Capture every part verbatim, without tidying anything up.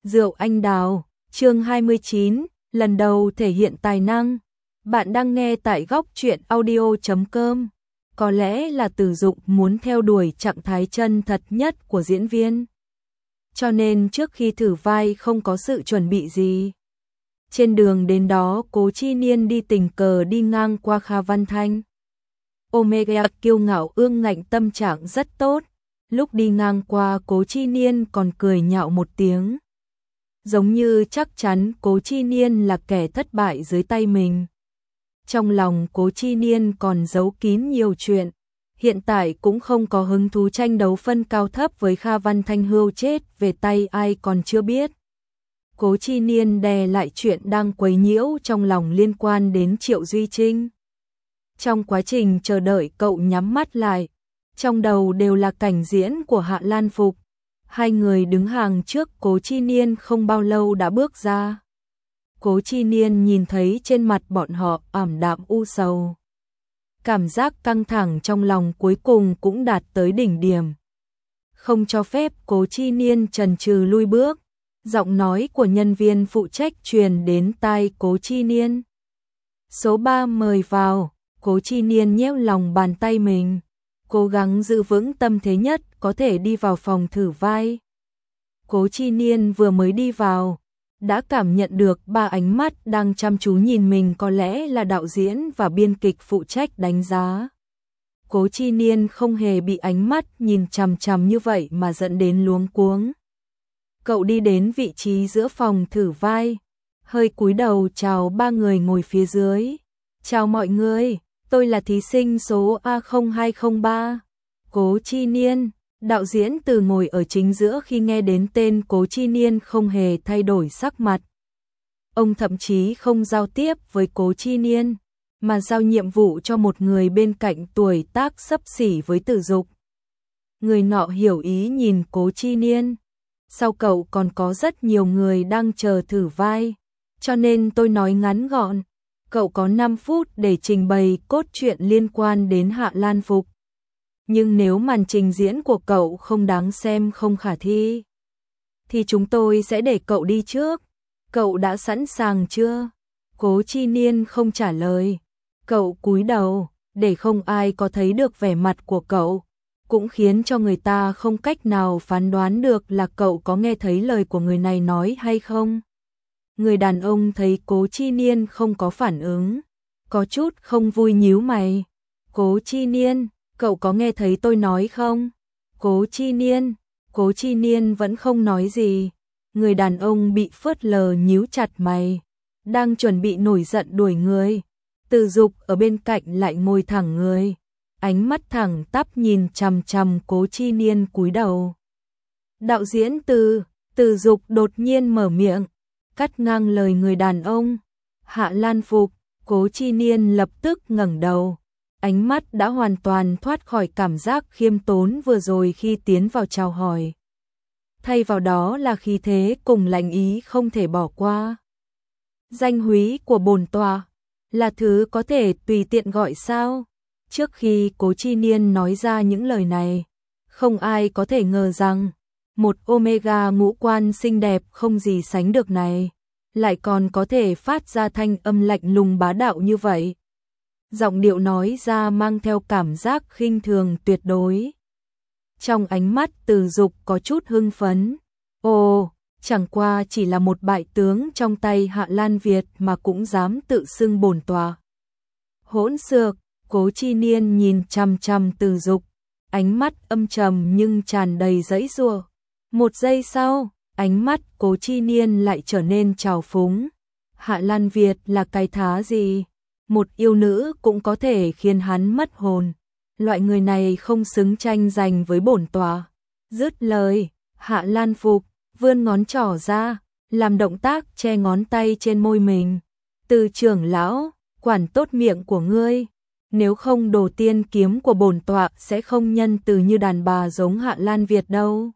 Rượu anh đào, chương hai mươi chín, lần đầu thể hiện tài năng. Bạn đang nghe tại góc truyện audio chấm com. Có lẽ là Từ Dục muốn theo đuổi trạng thái chân thật nhất của diễn viên. Cho nên trước khi thử vai không có sự chuẩn bị gì. Trên đường đến đó Cố Chi Niên đi tình cờ đi ngang qua Kha Văn Thanh. Omega kiêu ngạo ương ngạnh tâm trạng rất tốt. Lúc đi ngang qua Cố Chi Niên còn cười nhạo một tiếng. Giống như chắc chắn Cố Chi Niên là kẻ thất bại dưới tay mình. Trong lòng Cố Chi Niên còn giấu kín nhiều chuyện. Hiện tại cũng không có hứng thú tranh đấu phân cao thấp với Kha Văn Thanh, hưu chết về tay ai còn chưa biết. Cố Chi Niên đè lại chuyện đang quấy nhiễu trong lòng liên quan đến Triệu Duy Trinh. Trong quá trình chờ đợi cậu nhắm mắt lại. Trong đầu đều là cảnh diễn của Hạ Lan Phục. Hai người đứng hàng trước Cố Chi Niên không bao lâu đã bước ra. Cố Chi Niên nhìn thấy trên mặt bọn họ ảm đạm u sầu. Cảm giác căng thẳng trong lòng cuối cùng cũng đạt tới đỉnh điểm. Không cho phép Cố Chi Niên chần chừ lui bước. Giọng nói của nhân viên phụ trách truyền đến tai Cố Chi Niên. Số ba mời vào. Cố Chi Niên nhéo lòng bàn tay mình. Cố gắng giữ vững tâm thế nhất có thể đi vào phòng thử vai. Cố Chi Niên vừa mới đi vào, đã cảm nhận được ba ánh mắt đang chăm chú nhìn mình, có lẽ là đạo diễn và biên kịch phụ trách đánh giá. Cố Chi Niên không hề bị ánh mắt nhìn chằm chằm như vậy mà dẫn đến luống cuống. Cậu đi đến vị trí giữa phòng thử vai, hơi cúi đầu chào ba người ngồi phía dưới. Chào mọi người. Tôi là thí sinh số A không hai không ba, Cố Chi Niên. Đạo diễn Từ ngồi ở chính giữa khi nghe đến tên Cố Chi Niên không hề thay đổi sắc mặt. Ông thậm chí không giao tiếp với Cố Chi Niên, mà giao nhiệm vụ cho một người bên cạnh tuổi tác xấp xỉ với Từ Dục. Người nọ hiểu ý nhìn Cố Chi Niên. Sau cậu còn có rất nhiều người đang chờ thử vai, cho nên tôi nói ngắn gọn. Cậu có năm phút để trình bày cốt truyện liên quan đến Hạ Lan Phục. Nhưng nếu màn trình diễn của cậu không đáng xem, không khả thi, thì chúng tôi sẽ để cậu đi trước. Cậu đã sẵn sàng chưa? Cố Chi Niên không trả lời. Cậu cúi đầu, để không ai có thấy được vẻ mặt của cậu, cũng khiến cho người ta không cách nào phán đoán được là cậu có nghe thấy lời của người này nói hay không. Người đàn ông thấy Cố Chi Niên không có phản ứng, có chút không vui nhíu mày. Cố Chi Niên, cậu có nghe thấy tôi nói không? Cố Chi Niên, Cố Chi Niên vẫn không nói gì. Người đàn ông bị phớt lờ nhíu chặt mày, đang chuẩn bị nổi giận đuổi người. Từ Dục ở bên cạnh lại ngồi thẳng người, ánh mắt thẳng tắp nhìn chằm chằm Cố Chi Niên cúi đầu. Đạo diễn Từ, Từ Dục đột nhiên mở miệng, cắt ngang lời người đàn ông. Hạ Lan Phục. Cố Chi Niên lập tức ngẩng đầu, ánh mắt đã hoàn toàn thoát khỏi cảm giác khiêm tốn vừa rồi khi tiến vào chào hỏi. Thay vào đó là khí thế cùng lãnh ý không thể bỏ qua. Danh húy của bổn tọa là thứ có thể tùy tiện gọi sao? Trước khi Cố Chi Niên nói ra những lời này, không ai có thể ngờ rằng một Omega ngũ quan xinh đẹp không gì sánh được này lại còn có thể phát ra thanh âm lạnh lùng bá đạo như vậy. Giọng điệu nói ra mang theo cảm giác khinh thường tuyệt đối. Trong ánh mắt Từ Dục có chút hưng phấn. Ồ, chẳng qua chỉ là một bại tướng trong tay Hạ Lan Việt mà cũng dám tự xưng bổn tọa. Hỗn xược. Cố Chi Niên nhìn chằm chằm Từ Dục, ánh mắt âm trầm nhưng tràn đầy giãy giụa. Một giây sau, ánh mắt Cố Chi Niên lại trở nên trào phúng. Hạ Lan Việt là cái thá gì? Một yêu nữ cũng có thể khiến hắn mất hồn. Loại người này không xứng tranh giành với bổn tọa. Dứt lời, Hạ Lan Phục vươn ngón trỏ ra, làm động tác che ngón tay trên môi mình. Từ trưởng lão, quản tốt miệng của ngươi. Nếu không đồ tiên kiếm của bổn tọa sẽ không nhân từ như đàn bà giống Hạ Lan Việt đâu.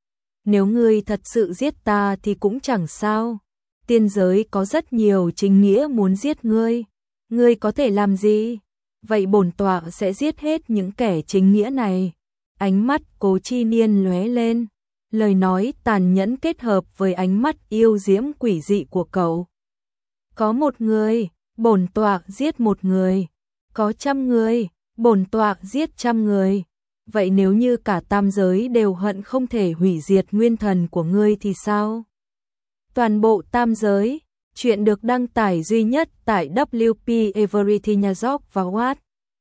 Nếu ngươi thật sự giết ta thì cũng chẳng sao. Tiên giới có rất nhiều chính nghĩa muốn giết ngươi. Ngươi có thể làm gì? Vậy bổn tọa sẽ giết hết những kẻ chính nghĩa này. Ánh mắt Cố Chi Niên lóe lên. lời nói tàn nhẫn kết hợp với ánh mắt yêu diễm quỷ dị của cậu. Có một người, bổn tọa giết một người. Có trăm người, bổn tọa giết trăm người. Vậy nếu như cả tam giới đều hận không thể hủy diệt nguyên thần của ngươi thì sao? Toàn bộ tam giới, chuyện được đăng tải duy nhất tại W P Everything Yazok và What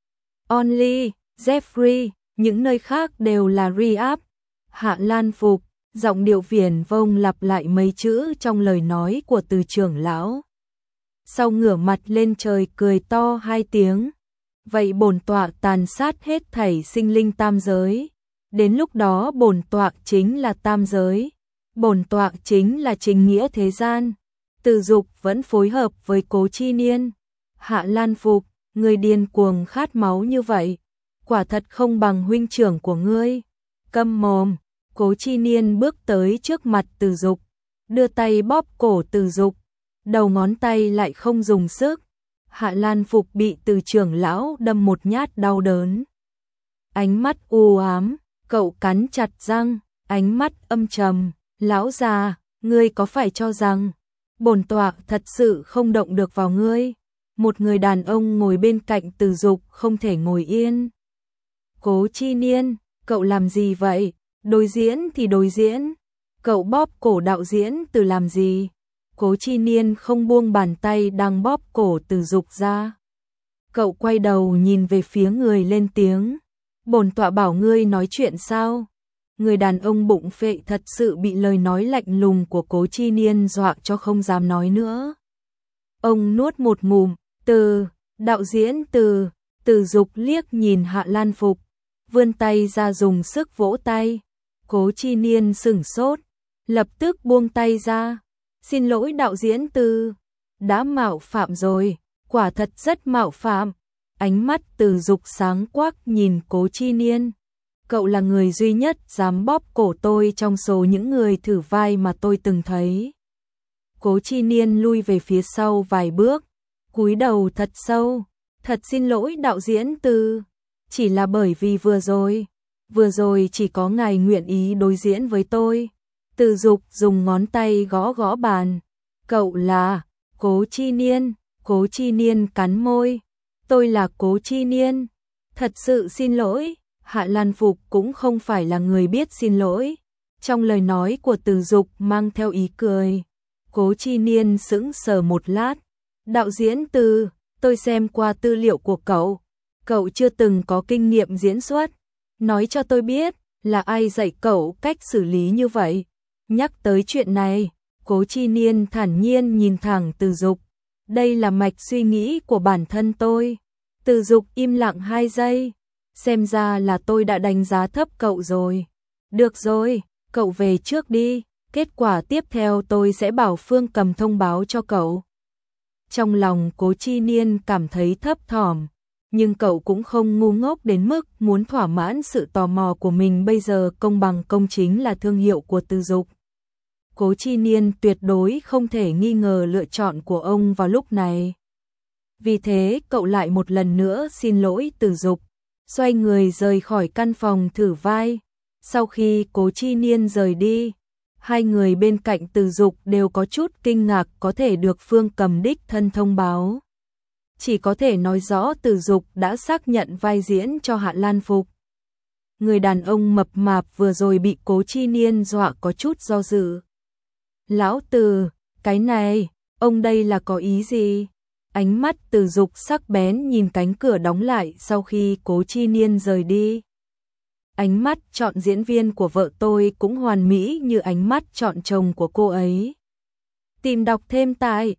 Only, Jeffrey, những nơi khác đều là re-up. Hạ Lan Phục, giọng điệu viển vông lặp lại mấy chữ trong lời nói của Từ trưởng lão. Sau ngửa mặt lên trời cười to hai tiếng. Vậy bổn tọa tàn sát hết thảy sinh linh tam giới. Đến lúc đó bổn tọa chính là tam giới. Bổn tọa chính là chính nghĩa thế gian. Từ Dục vẫn phối hợp với Cố Chi Niên. Hạ Lan Phục, người điên cuồng khát máu như vậy, quả thật không bằng huynh trưởng của ngươi. Câm mồm. Cố Chi Niên bước tới trước mặt Từ Dục, đưa tay bóp cổ Từ Dục, đầu ngón tay lại không dùng sức. Hạ Lan Phục bị Từ trưởng lão đâm một nhát đau đớn. Ánh mắt u ám, cậu cắn chặt răng, ánh mắt âm trầm. Lão già, ngươi có phải cho rằng bổn tọa thật sự không động được vào ngươi? Một người đàn ông ngồi bên cạnh Từ Dục không thể ngồi yên. Cố Chi Niên, cậu làm gì vậy? Đối diễn thì đối diễn. Cậu bóp cổ đạo diễn Từ làm gì? Cố Chi Niên không buông bàn tay đang bóp cổ Từ Dục ra. Cậu quay đầu nhìn về phía người lên tiếng. Bổn tọa bảo ngươi nói chuyện sao? Người đàn ông bụng phệ thật sự bị lời nói lạnh lùng của Cố Chi Niên dọa cho không dám nói nữa. Ông nuốt một ngụm. Từ, đạo diễn Từ. Từ Dục liếc nhìn Hạ Lan Phục, vươn tay ra dùng sức vỗ tay. Cố Chi Niên sửng sốt, lập tức buông tay ra. Xin lỗi đạo diễn Từ, đã mạo phạm rồi, quả thật rất mạo phạm. Ánh mắt Từ Dục sáng quắc nhìn Cố Chi Niên. Cậu là người duy nhất dám bóp cổ tôi trong số những người thử vai mà tôi từng thấy. Cố Chi Niên lui về phía sau vài bước, cúi đầu thật sâu. Thật xin lỗi đạo diễn Từ, chỉ là bởi vì vừa rồi, vừa rồi chỉ có ngài nguyện ý đối diễn với tôi. Từ Dục dùng ngón tay gõ gõ bàn. Cậu là Cố Chi Niên. Cố Chi Niên cắn môi. Tôi là Cố Chi Niên. Thật sự xin lỗi. Hạ Lan Phục cũng không phải là người biết xin lỗi. Trong lời nói của Từ Dục mang theo ý cười. Cố Chi Niên sững sờ một lát. Đạo diễn Từ, tôi xem qua tư liệu của cậu. Cậu chưa từng có kinh nghiệm diễn xuất. Nói cho tôi biết, là ai dạy cậu cách xử lý như vậy? Nhắc tới chuyện này, Cố Chi Niên thản nhiên nhìn thẳng Từ Dục. Đây là mạch suy nghĩ của bản thân tôi. Từ Dục im lặng hai giây. Xem ra là tôi đã đánh giá thấp cậu rồi. Được rồi, cậu về trước đi. Kết quả tiếp theo tôi sẽ bảo Phương Cầm thông báo cho cậu. Trong lòng Cố Chi Niên cảm thấy thấp thỏm. Nhưng cậu cũng không ngu ngốc đến mức muốn thỏa mãn sự tò mò của mình. Bây giờ công bằng công chính là thương hiệu của Từ Dục. Cố Chi Niên tuyệt đối không thể nghi ngờ lựa chọn của ông vào lúc này. Vì thế cậu lại một lần nữa xin lỗi Từ Dục, xoay người rời khỏi căn phòng thử vai. Sau khi Cố Chi Niên rời đi, hai người bên cạnh Từ Dục đều có chút kinh ngạc có thể được Phương Cầm đích thân thông báo. Chỉ có thể nói rõ Từ Dục đã xác nhận vai diễn cho Hạ Lan Phục. Người đàn ông mập mạp vừa rồi bị Cố Chi Niên dọa có chút do dự. Lão Từ, cái này, ông đây là có ý gì? Ánh mắt Từ Dục sắc bén nhìn cánh cửa đóng lại sau khi Cố Chi Niên rời đi. Ánh mắt chọn diễn viên của vợ tôi cũng hoàn mỹ như ánh mắt chọn chồng của cô ấy. Tìm đọc thêm tại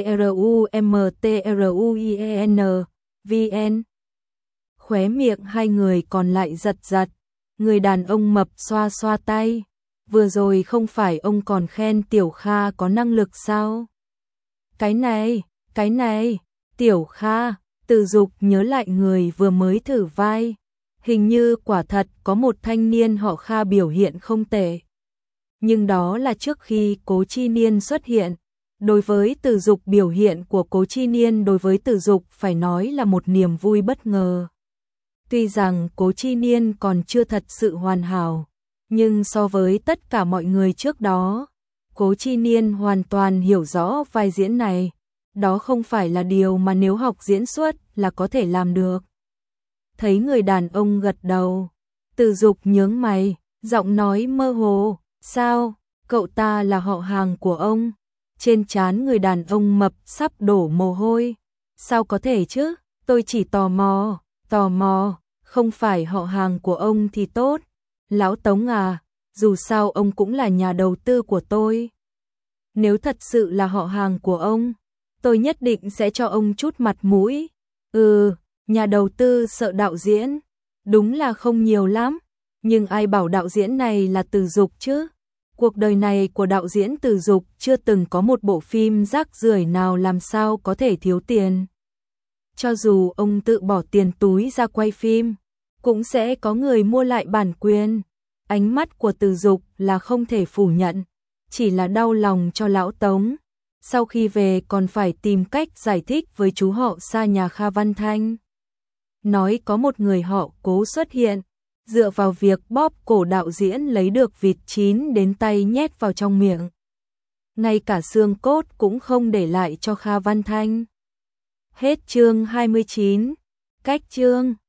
trumtruien vn. Khóe miệng hai người còn lại giật giật. Người đàn ông mập xoa xoa tay. Vừa rồi không phải ông còn khen Tiểu Kha có năng lực sao? Cái này, cái này, Tiểu Kha. Từ Dục nhớ lại người vừa mới thử vai. Hình như quả thật có một thanh niên họ Kha biểu hiện không tệ. Nhưng đó là trước khi Cố Chi Niên xuất hiện. Đối với Từ Dục, biểu hiện của Cố Chi Niên đối với Từ Dục phải nói là một niềm vui bất ngờ. Tuy rằng Cố Chi Niên còn chưa thật sự hoàn hảo, Nhưng so với tất cả mọi người trước đó, Cố Chi Niên hoàn toàn hiểu rõ vai diễn này. Đó không phải là điều mà nếu học diễn xuất là có thể làm được. Thấy người đàn ông gật đầu, Từ Dục nhướng mày, giọng nói mơ hồ, sao, cậu ta là họ hàng của ông? Trên trán người đàn ông mập sắp đổ mồ hôi. Sao có thể chứ, tôi chỉ tò mò, tò mò, không phải họ hàng của ông thì tốt. Lão Tống à, dù sao ông cũng là nhà đầu tư của tôi. Nếu thật sự là họ hàng của ông, tôi nhất định sẽ cho ông chút mặt mũi. Ừ, nhà đầu tư sợ đạo diễn, đúng là không nhiều lắm, nhưng ai bảo đạo diễn này là Từ Dục chứ? Cuộc đời này của đạo diễn Từ Dục chưa từng có một bộ phim rác rưởi nào làm sao có thể thiếu tiền. Cho dù ông tự bỏ tiền túi ra quay phim, cũng sẽ có người mua lại bản quyền. Ánh mắt của Từ Dục là không thể phủ nhận, chỉ là đau lòng cho lão Tống. Sau khi về còn phải tìm cách giải thích với chú họ xa nhà Kha Văn Thanh. Nói có một người họ Cố xuất hiện, dựa vào việc bóp cổ đạo diễn lấy được vịt chín đến tay nhét vào trong miệng. Ngay cả xương cốt cũng không để lại cho Kha Văn Thanh. Hết chương hai mươi chín. Cách chương